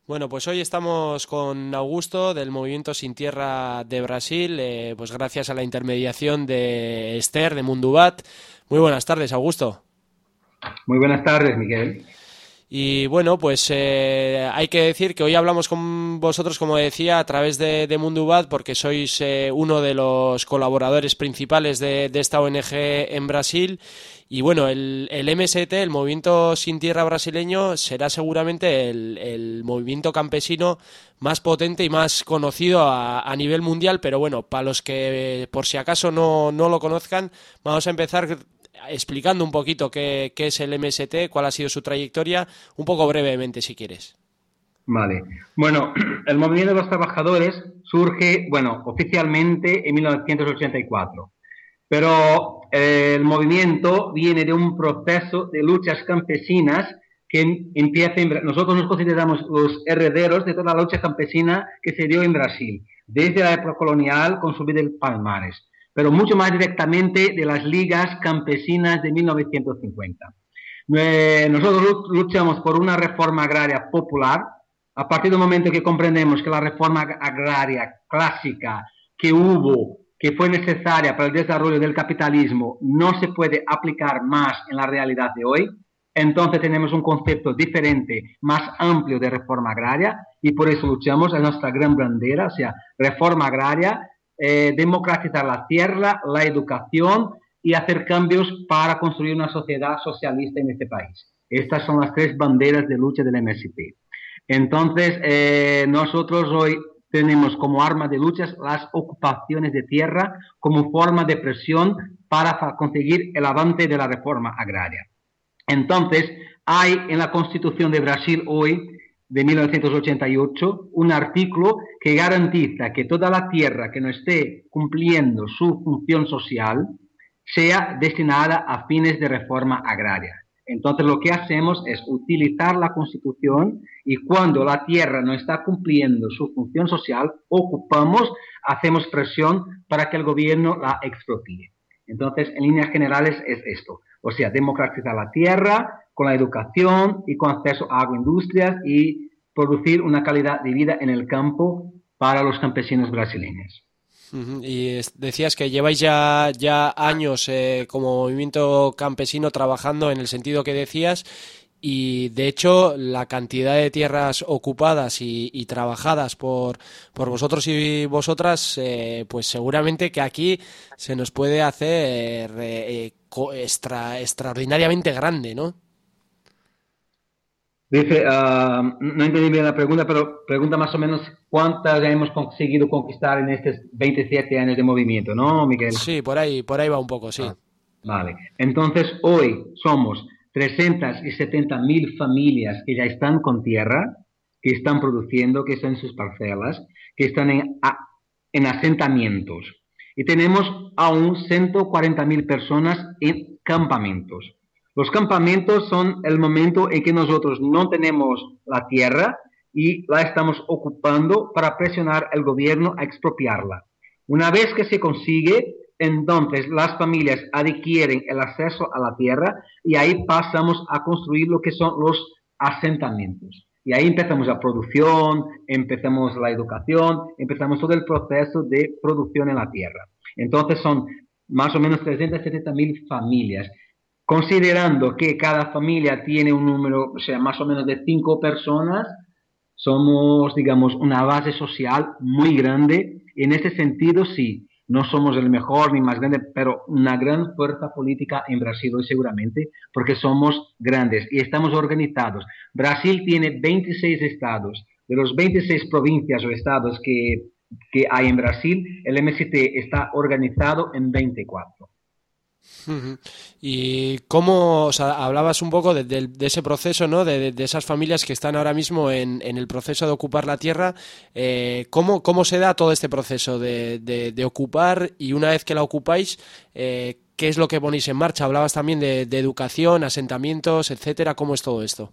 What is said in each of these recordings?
Bueno, pues hoy estamos con Augusto del Movimiento Sin Tierra de Brasil, pues gracias a la intermediación de Esther de Mundubat. Muy buenas tardes, Augusto. Muy buenas tardes, Miguel. Y bueno, pues hay que decir que hoy hablamos con vosotros, como decía, a través de Mundubat, porque sois uno de los colaboradores principales de esta ONG en Brasil. Y bueno, el MST, el Movimiento Sin Tierra brasileño, será seguramente el movimiento campesino más potente y más conocido a nivel mundial, pero bueno, para los que por si acaso no lo conozcan, vamos a empezar explicando un poquito qué es el MST, cuál ha sido su trayectoria, un poco brevemente, si quieres. Vale. Bueno, el movimiento de los trabajadores surge, bueno, oficialmente en 1984, pero el movimiento viene de un proceso de luchas campesinas que empieza nosotros nos consideramos los herederos de toda la lucha campesina que se dio en Brasil, desde la época colonial con subida del Palmares, pero mucho más directamente de las ligas campesinas de 1950. Nosotros luchamos por una reforma agraria popular. A partir del momento que comprendemos que la reforma agraria clásica que hubo, que fue necesaria para el desarrollo del capitalismo, no se puede aplicar más en la realidad de hoy, entonces tenemos un concepto diferente, más amplio de reforma agraria, y por eso luchamos, es nuestra gran bandera, o sea, reforma agraria, democratizar la tierra, la educación y hacer cambios para construir una sociedad socialista en este país. Estas son las tres banderas de lucha del MSP. Entonces, nosotros hoy tenemos como arma de lucha las ocupaciones de tierra como forma de presión para conseguir el avance de la reforma agraria. Entonces, hay en la Constitución de Brasil hoy, de 1988, un artículo que garantiza que toda la tierra que no esté cumpliendo su función social sea destinada a fines de reforma agraria. Entonces, lo que hacemos es utilizar la Constitución y cuando la tierra no está cumpliendo su función social, ocupamos, hacemos presión para que el gobierno la expropie. Entonces, en líneas generales es esto. O sea, democratizar la tierra con la educación y con acceso a agroindustrias y producir una calidad de vida en el campo para los campesinos brasileños. Y decías que lleváis ya años como movimiento campesino trabajando en el sentido que decías, y de hecho la cantidad de tierras ocupadas y trabajadas por vosotros y vosotras, pues seguramente que aquí se nos puede hacer extraordinariamente grande, ¿no? Dice, no entendí bien la pregunta, pero pregunta más o menos cuántas hemos conseguido conquistar en estos 27 años de movimiento, ¿no, Miguel? Sí, por ahí va un poco, sí. Ah, vale. Entonces, hoy somos 370.000 familias que ya están con tierra, que están produciendo, que están en sus parcelas, que están en asentamientos. Y tenemos aún 140.000 personas en campamentos. Los campamentos son el momento en que nosotros no tenemos la tierra y la estamos ocupando para presionar al gobierno a expropiarla. Una vez que se consigue, entonces las familias adquieren el acceso a la tierra y ahí pasamos a construir lo que son los asentamientos. Y ahí empezamos la producción, empezamos la educación, empezamos todo el proceso de producción en la tierra. Entonces son más o menos 370.000 familias. Considerando que cada familia tiene un número, o sea, más o menos de 5 personas, somos, digamos, una base social muy grande. En ese sentido, sí, no somos el mejor ni más grande, pero una gran fuerza política en Brasil hoy seguramente, porque somos grandes y estamos organizados. Brasil tiene 26 estados. De los 26 provincias o estados que hay en Brasil, el MST está organizado en 24. Ujú. Y cómo, o sea, hablabas un poco de ese proceso, ¿no? De esas familias que están ahora mismo en el proceso de ocupar la tierra. ¿Cómo se da todo este proceso de ocupar y una vez que la ocupáis, qué es lo que ponéis en marcha? Hablabas también de educación, asentamientos, etcétera. ¿Cómo es todo esto?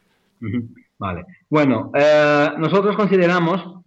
Vale. Bueno, nosotros consideramos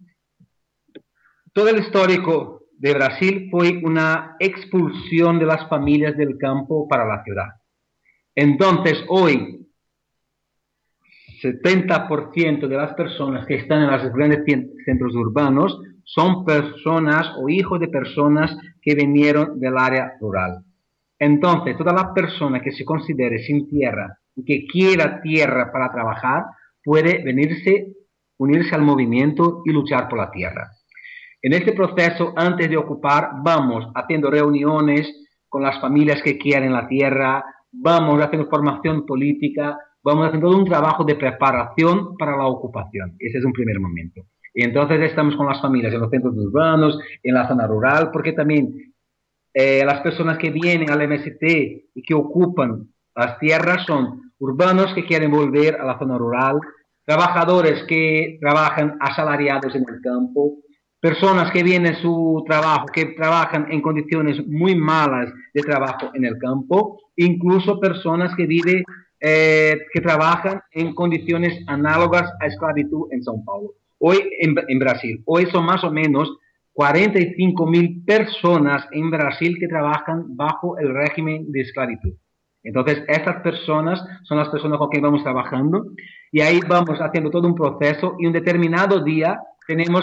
todo el histórico de Brasil fue una expulsión de las familias del campo para la ciudad. Entonces, hoy 70% de las personas que están en los grandes centros urbanos son personas o hijos de personas que vinieron del área rural. Entonces, toda la persona que se considere sin tierra y que quiera tierra para trabajar, puede unirse al movimiento y luchar por la tierra. En este proceso, antes de ocupar, vamos haciendo reuniones con las familias que quieren la tierra, vamos haciendo formación política, vamos haciendo todo un trabajo de preparación para la ocupación. Ese es un primer momento. Y entonces estamos con las familias en los centros urbanos, en la zona rural, porque también las personas que vienen al MST y que ocupan las tierras son urbanos que quieren volver a la zona rural, trabajadores que trabajan asalariados en el campo, personas que vienen su trabajo, que trabajan en condiciones muy malas de trabajo en el campo, incluso personas que viven, que trabajan en condiciones análogas a esclavitud en São Paulo. Hoy en Brasil, hoy son más o menos 45.000 personas en Brasil que trabajan bajo el régimen de esclavitud. Entonces, estas personas son las personas con quien vamos trabajando y ahí vamos haciendo todo un proceso y un determinado día tenemos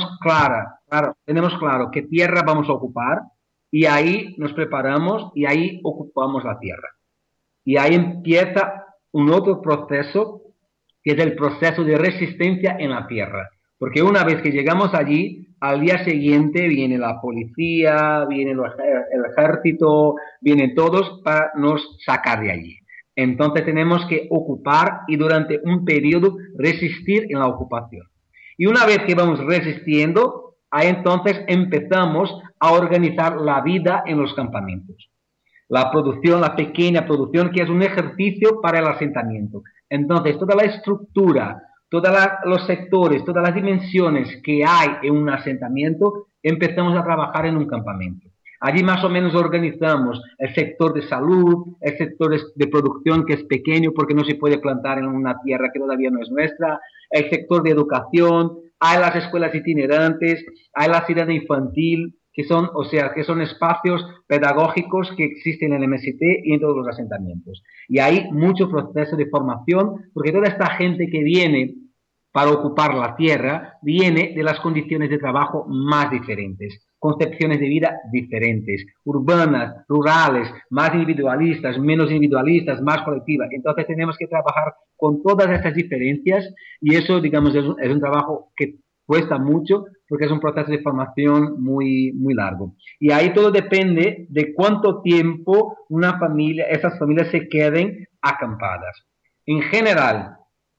claro qué tierra vamos a ocupar y ahí nos preparamos y ahí ocupamos la tierra. Y ahí empieza un otro proceso que es el proceso de resistencia en la tierra. Porque una vez que llegamos allí, al día siguiente viene la policía, viene el ejército, vienen todos para nos sacar de allí. Entonces tenemos que ocupar y durante un periodo resistir en la ocupación. Y una vez que vamos resistiendo, ahí entonces empezamos a organizar la vida en los campamentos. La producción, la pequeña producción, que es un ejercicio para el asentamiento. Entonces, toda la estructura, todos los sectores, todas las dimensiones que hay en un asentamiento, empezamos a trabajar en un campamento. Allí más o menos organizamos el sector de salud, el sector de producción que es pequeño porque no se puede plantar en una tierra que todavía no es nuestra, el sector de educación, hay las escuelas itinerantes, hay la ciudad infantil, que son espacios pedagógicos que existen en el MST y en todos los asentamientos. Y hay mucho proceso de formación porque toda esta gente que viene para ocupar la tierra viene de las condiciones de trabajo más diferentes, concepciones de vida diferentes, urbanas, rurales, más individualistas, menos individualistas, más colectivas. Entonces tenemos que trabajar con todas estas diferencias y eso, digamos, es un trabajo que cuesta mucho porque es un proceso de formación muy, muy largo. Y ahí todo depende de cuánto tiempo esas familias se queden acampadas. En general,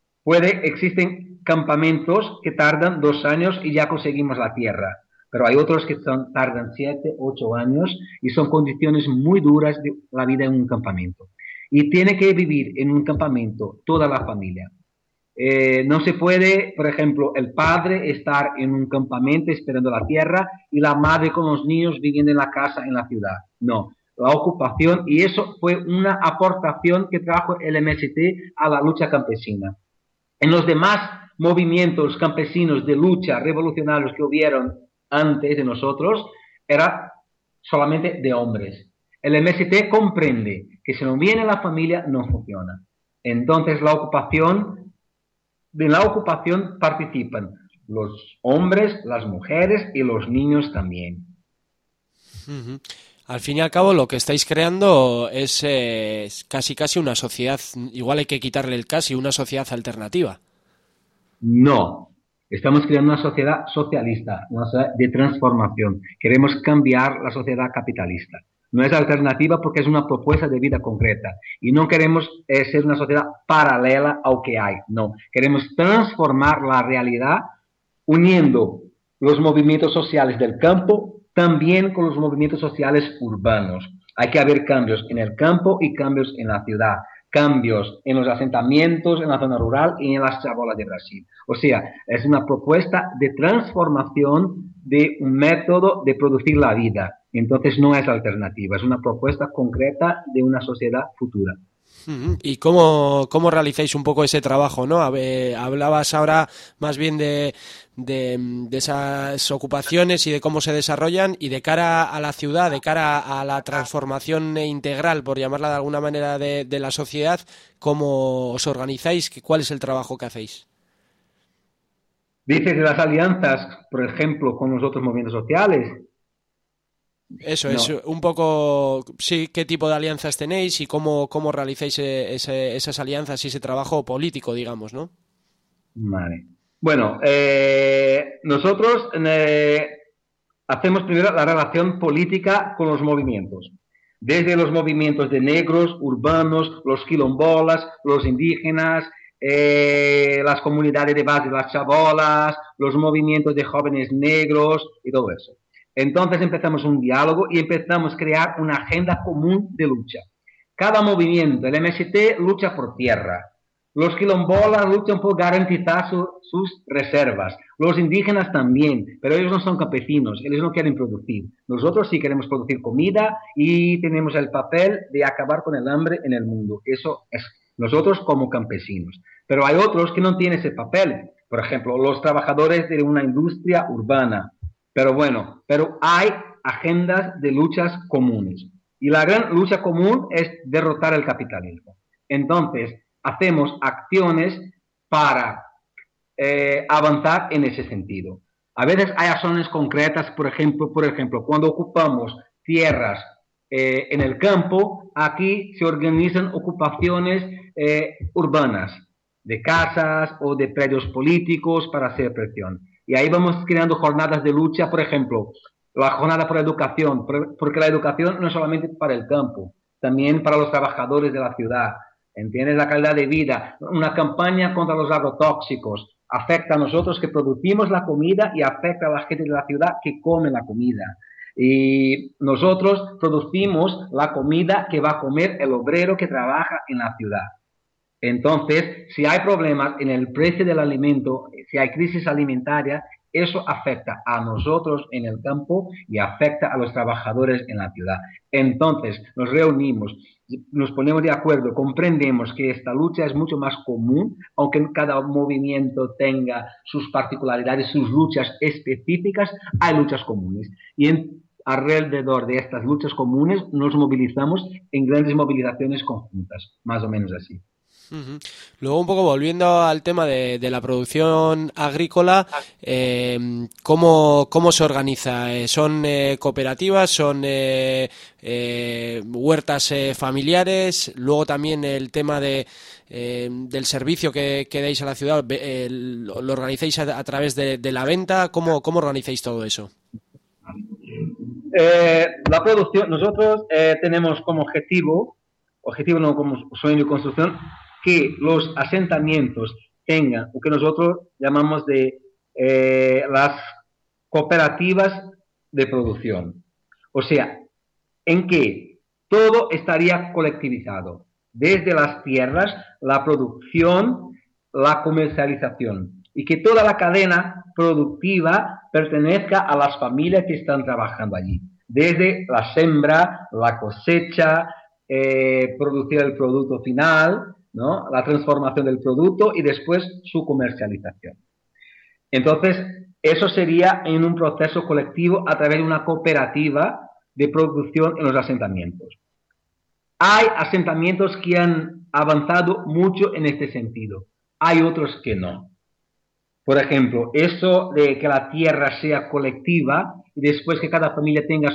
existen campamentos que tardan 2 años y ya conseguimos la tierra, pero hay otros que tardan 7, 8 años y son condiciones muy duras de la vida en un campamento. Y tiene que vivir en un campamento toda la familia. No se puede, por ejemplo, el padre estar en un campamento esperando la tierra y la madre con los niños viviendo en la casa en la ciudad. No, la ocupación, y eso fue una aportación que trajo el MST a la lucha campesina. En los demás movimientos campesinos de lucha revolucionarios que hubieron antes de nosotros, era solamente de hombres. El MST comprende que si no viene la familia, no funciona. Entonces, de la ocupación participan los hombres, las mujeres y los niños también. Uh-huh. Al fin y al cabo, lo que estáis creando es casi una sociedad, igual hay que quitarle el casi, una sociedad alternativa. No, estamos creando una sociedad socialista, una sociedad de transformación. Queremos cambiar la sociedad capitalista. No es alternativa porque es una propuesta de vida concreta. Y no queremos ser una sociedad paralela a lo que hay. No, queremos transformar la realidad uniendo los movimientos sociales del campo también con los movimientos sociales urbanos. Hay que haber cambios en el campo y cambios en la ciudad. Cambios en los asentamientos, en la zona rural y en las chabolas de Brasil. O sea, es una propuesta de transformación de un método de producir la vida. Entonces no es alternativa, es una propuesta concreta de una sociedad futura. ¿Y cómo realizáis un poco ese trabajo, ¿no? Hablabas ahora más bien de esas ocupaciones y de cómo se desarrollan, y de cara a la ciudad, de cara a la transformación integral, por llamarla de alguna manera, de la sociedad, ¿cómo os organizáis? ¿Cuál es el trabajo que hacéis? Dices de las alianzas, por ejemplo, con los otros movimientos sociales. Eso es No, un poco, sí, qué tipo de alianzas tenéis y cómo realizáis esas alianzas y ese trabajo político, digamos, ¿no? vale. Bueno, nosotros hacemos primero la relación política con los movimientos. Desde los movimientos de negros, urbanos, los quilombolas, los indígenas, las comunidades de base, las chabolas, los movimientos de jóvenes negros y todo eso. Entonces empezamos un diálogo y empezamos a crear una agenda común de lucha. Cada movimiento, el MST lucha por tierra, los quilombolas luchan por garantizar sus reservas. Los indígenas también, pero ellos no son campesinos, ellos no quieren producir. Nosotros sí queremos producir comida y tenemos el papel de acabar con el hambre en el mundo. Eso es nosotros como campesinos. Pero hay otros que no tienen ese papel. Por ejemplo, los trabajadores de una industria urbana. Pero bueno, pero hay agendas de luchas comunes. Y la gran lucha común es derrotar el capitalismo. Entonces, hacemos acciones para avanzar en ese sentido. A veces hay acciones concretas, por ejemplo, cuando ocupamos tierras en el campo, aquí se organizan ocupaciones urbanas, de casas o de predios políticos para hacer presión. Y ahí vamos creando jornadas de lucha, por ejemplo, la jornada por educación, porque la educación no es solamente para el campo, también para los trabajadores de la ciudad. ¿Entiendes? La calidad de vida. Una campaña contra los agrotóxicos afecta a nosotros que producimos la comida y afecta a la gente de la ciudad que come la comida. Y nosotros producimos la comida que va a comer el obrero que trabaja en la ciudad. Entonces, si hay problemas en el precio del alimento, si hay crisis alimentaria, eso afecta a nosotros en el campo y afecta a los trabajadores en la ciudad. Entonces, nos reunimos, nos ponemos de acuerdo, comprendemos que esta lucha es mucho más común, aunque cada movimiento tenga sus particularidades, sus luchas específicas, hay luchas comunes. Alrededor de estas luchas comunes nos movilizamos en grandes movilizaciones conjuntas, más o menos así. Ujú. Luego, un poco volviendo al tema de la producción agrícola, ¿cómo se organiza? ¿Son cooperativas? ¿Son huertas familiares? Luego también el tema del servicio que dais a la ciudad, ¿lo organizáis a través de la venta? ¿Cómo organizáis todo eso? La producción, nosotros tenemos como objetivo no como sueño de construcción, que los asentamientos tengan lo que nosotros llamamos de las cooperativas de producción. O sea, en que todo estaría colectivizado, desde las tierras, la producción, la comercialización, y que toda la cadena productiva pertenezca a las familias que están trabajando allí, desde la siembra, la cosecha, producir el producto final, ¿no? La transformación del producto y después su comercialización. Entonces, eso sería en un proceso colectivo a través de una cooperativa de producción en los asentamientos. Hay asentamientos que han avanzado mucho en este sentido, hay otros que no. Por ejemplo, eso de que la tierra sea colectiva y después que cada familia tenga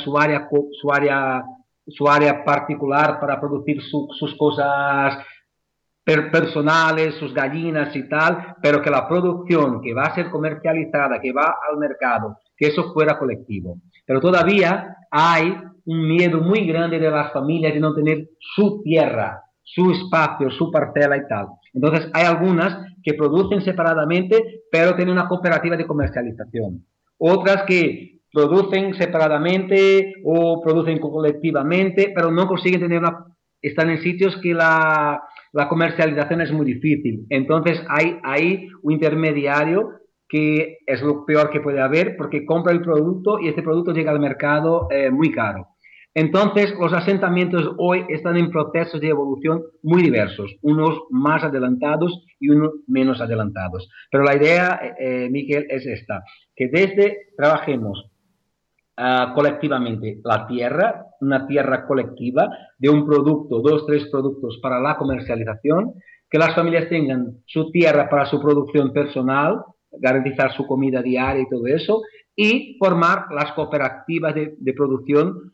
su área particular para producir sus cosas personales, sus gallinas y tal, pero que la producción que va a ser comercializada, que va al mercado, que eso fuera colectivo. Pero todavía hay un miedo muy grande de las familias de no tener su tierra, su espacio, su parcela y tal. Entonces hay algunas que producen separadamente, pero tienen una cooperativa de comercialización. Otras que producen separadamente o producen colectivamente, pero no consiguen tener una... Están en sitios que la comercialización es muy difícil. Entonces hay un intermediario que es lo peor que puede haber porque compra el producto y este producto llega al mercado muy caro. Entonces, los asentamientos hoy están en procesos de evolución muy diversos, unos más adelantados y unos menos adelantados. Pero la idea, Miguel, es esta, que desde trabajemos colectivamente la tierra, una tierra colectiva de un producto, dos, tres productos para la comercialización, que las familias tengan su tierra para su producción personal, garantizar su comida diaria y todo eso, y formar las cooperativas de producción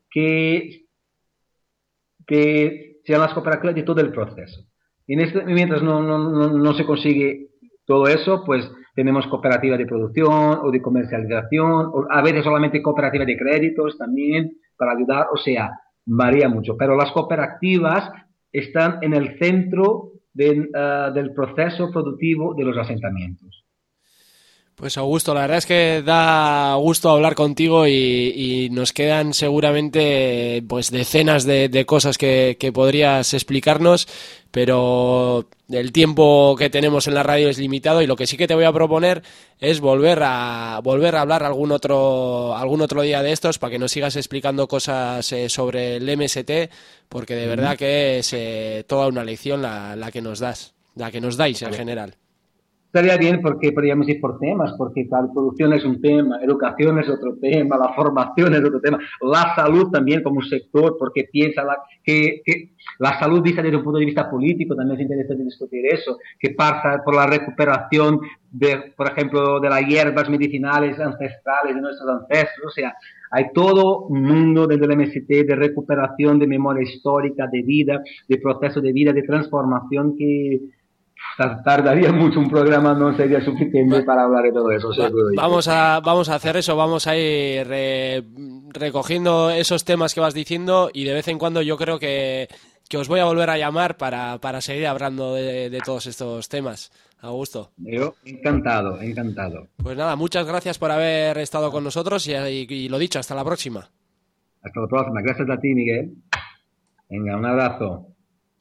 que sean las cooperativas de todo el proceso. Y mientras no se consigue todo eso, pues tenemos cooperativas de producción o de comercialización, o a veces solamente cooperativas de créditos también para ayudar, o sea, varía mucho. Pero las cooperativas están en el centro del proceso productivo de los asentamientos. Pues Augusto, la verdad es que da gusto hablar contigo y nos quedan seguramente pues decenas de cosas que podrías explicarnos, pero el tiempo que tenemos en la radio es limitado y lo que sí que te voy a proponer es volver a hablar algún otro día de estos para que nos sigas explicando cosas sobre el MST, porque de verdad que es toda una lección la que nos das, la que nos dais en general. Estaría bien porque podríamos ir por temas, porque tal, producción es un tema, educación es otro tema, la formación es otro tema, la salud también como un sector, porque piensa que la salud vista desde un punto de vista político, también es interesante discutir eso, que pasa por la recuperación de, por ejemplo, de las hierbas medicinales ancestrales de nuestros ancestros, o sea, hay todo un mundo desde el MST de recuperación de memoria histórica, de vida, de proceso de vida, de transformación que tardaría mucho, un programa no sería suficiente para hablar de todo eso, seguro. Vamos a hacer eso, vamos a ir recogiendo esos temas que vas diciendo y de vez en cuando yo creo que os voy a volver a llamar para seguir hablando de todos estos temas. Augusto. Yo encantado, encantado. Pues nada, muchas gracias por haber estado con nosotros y lo dicho, hasta la próxima. Hasta la próxima. Gracias a ti, Miguel. Venga, un abrazo.